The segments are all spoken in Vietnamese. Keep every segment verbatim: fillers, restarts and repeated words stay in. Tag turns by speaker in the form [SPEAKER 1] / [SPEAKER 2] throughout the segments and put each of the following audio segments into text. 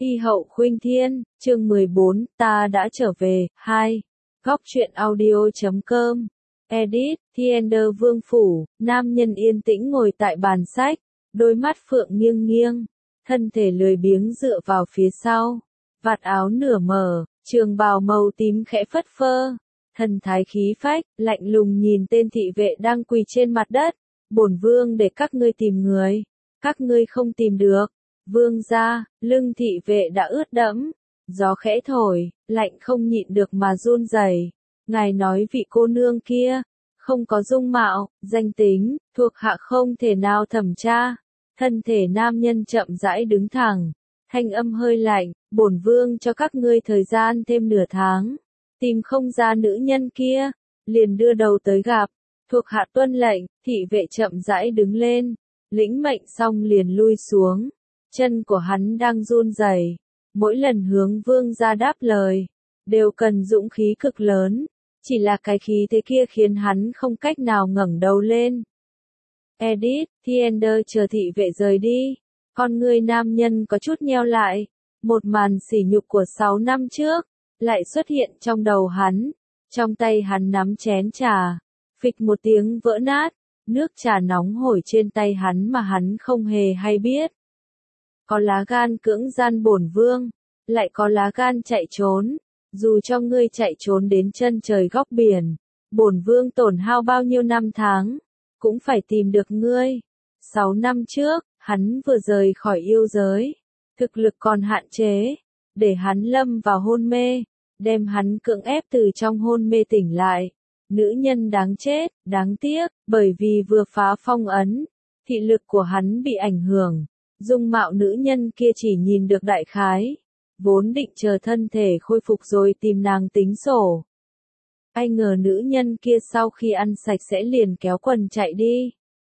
[SPEAKER 1] Y hậu khuynh thiên, chương mười bốn, ta đã trở về, hai. Góc truyện audio chấm com. Edit, Thiender Vương Phủ, nam nhân yên tĩnh ngồi tại bàn sách, đôi mắt phượng nghiêng nghiêng, thân thể lười biếng dựa vào phía sau, vạt áo nửa mở, trường bào màu tím khẽ phất phơ, thần thái khí phách, lạnh lùng nhìn tên thị vệ đang quỳ trên mặt đất, bổn vương để các ngươi tìm người, các ngươi không tìm được. Vương gia, lưng thị vệ đã ướt đẫm, gió khẽ thổi, lạnh không nhịn được mà run rẩy. Ngài nói vị cô nương kia, không có dung mạo, danh tính, thuộc hạ không thể nào thẩm tra. Thân thể nam nhân chậm rãi đứng thẳng, thanh âm hơi lạnh, bổn vương cho các ngươi thời gian thêm nửa tháng. Tìm không ra nữ nhân kia, liền đưa đầu tới gặp. Thuộc hạ tuân lệnh, thị vệ chậm rãi đứng lên, lĩnh mệnh xong liền lui xuống. Chân của hắn đang run rẩy, mỗi lần hướng vương gia đáp lời, đều cần dũng khí cực lớn, chỉ là cái khí thế kia khiến hắn không cách nào ngẩng đầu lên. Edit, Thiender chờ thị vệ rời đi, con người nam nhân có chút nheo lại, một màn sỉ nhục của sáu năm trước, lại xuất hiện trong đầu hắn, trong tay hắn nắm chén trà, phịch một tiếng vỡ nát, nước trà nóng hổi trên tay hắn mà hắn không hề hay biết. Có lá gan cưỡng gian bổn vương, lại có lá gan chạy trốn, dù cho ngươi chạy trốn đến chân trời góc biển, bổn vương tổn hao bao nhiêu năm tháng, cũng phải tìm được ngươi. Sáu năm trước, hắn vừa rời khỏi yêu giới, thực lực còn hạn chế, để hắn lâm vào hôn mê, đem hắn cưỡng ép từ trong hôn mê tỉnh lại. Nữ nhân đáng chết, đáng tiếc, bởi vì vừa phá phong ấn, thị lực của hắn bị ảnh hưởng. Dung mạo nữ nhân kia chỉ nhìn được đại khái, vốn định chờ thân thể khôi phục rồi tìm nàng tính sổ. Ai ngờ nữ nhân kia sau khi ăn sạch sẽ liền kéo quần chạy đi.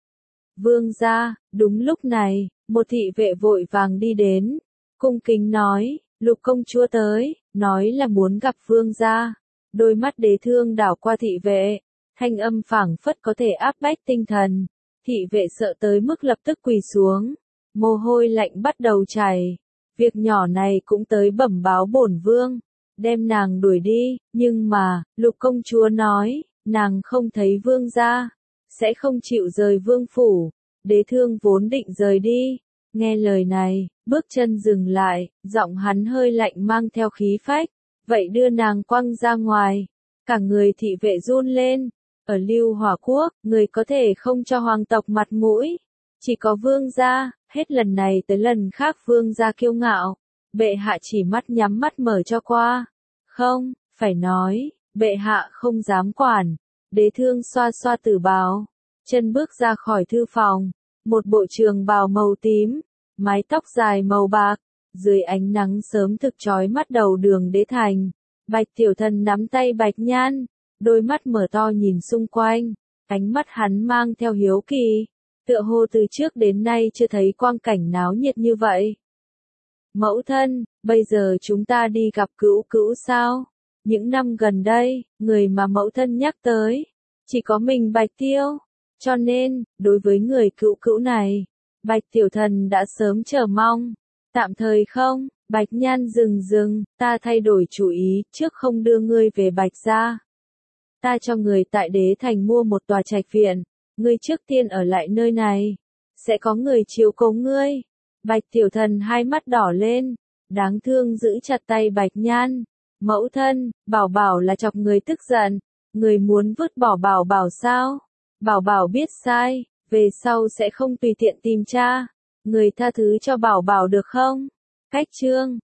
[SPEAKER 1] Vương gia, đúng lúc này, một thị vệ vội vàng đi đến, cung kính nói, lục công chúa tới, nói là muốn gặp vương gia. Đôi mắt đế thương đảo qua thị vệ, thanh âm phảng phất có thể áp bách tinh thần. Thị vệ sợ tới mức lập tức quỳ xuống. Mồ hôi lạnh bắt đầu chảy, việc nhỏ này cũng tới bẩm báo bổn vương, đem nàng đuổi đi, nhưng mà, lục công chúa nói, nàng không thấy vương gia, sẽ không chịu rời vương phủ. Đế thương vốn định rời đi, nghe lời này, bước chân dừng lại, giọng hắn hơi lạnh mang theo khí phách, vậy đưa nàng quăng ra ngoài. Cả người thị vệ run lên, ở Lưu Hỏa Quốc, người có thể không cho hoàng tộc mặt mũi, chỉ có vương gia. Hết lần này tới lần khác vương gia kiêu ngạo, bệ hạ chỉ mắt nhắm mắt mở cho qua. Không, phải nói, bệ hạ không dám quản. Đế thương xoa xoa tử bào, chân bước ra khỏi thư phòng, một bộ trường bào màu tím, mái tóc dài màu bạc, dưới ánh nắng sớm thực chói mắt đầu đường đế thành. Bạch tiểu thần nắm tay Bạch Nhan, đôi mắt mở to nhìn xung quanh, ánh mắt hắn mang theo hiếu kỳ. Tựa hồ từ trước đến nay chưa thấy quang cảnh náo nhiệt như vậy. Mẫu thân, bây giờ chúng ta đi gặp cữu cữu sao? Những năm gần đây, người mà mẫu thân nhắc tới, chỉ có mình Bạch Tiêu. Cho nên, đối với người cữu cữu này, Bạch Tiểu Thần đã sớm chờ mong. Tạm thời không, Bạch Nhan dừng dừng, ta thay đổi chủ ý, trước không đưa ngươi về Bạch gia. Ta cho người tại đế thành mua một tòa trạch viện. Ngươi trước tiên ở lại nơi này, sẽ có người chiếu cố ngươi. Bạch Tiểu Thần hai mắt đỏ lên, đáng thương giữ chặt tay Bạch Nhan. Mẫu thân, Bảo Bảo là chọc người tức giận, người muốn vứt bỏ Bảo Bảo sao? Bảo Bảo biết sai, về sau sẽ không tùy tiện tìm cha. Người tha thứ cho Bảo Bảo được không? Cách chương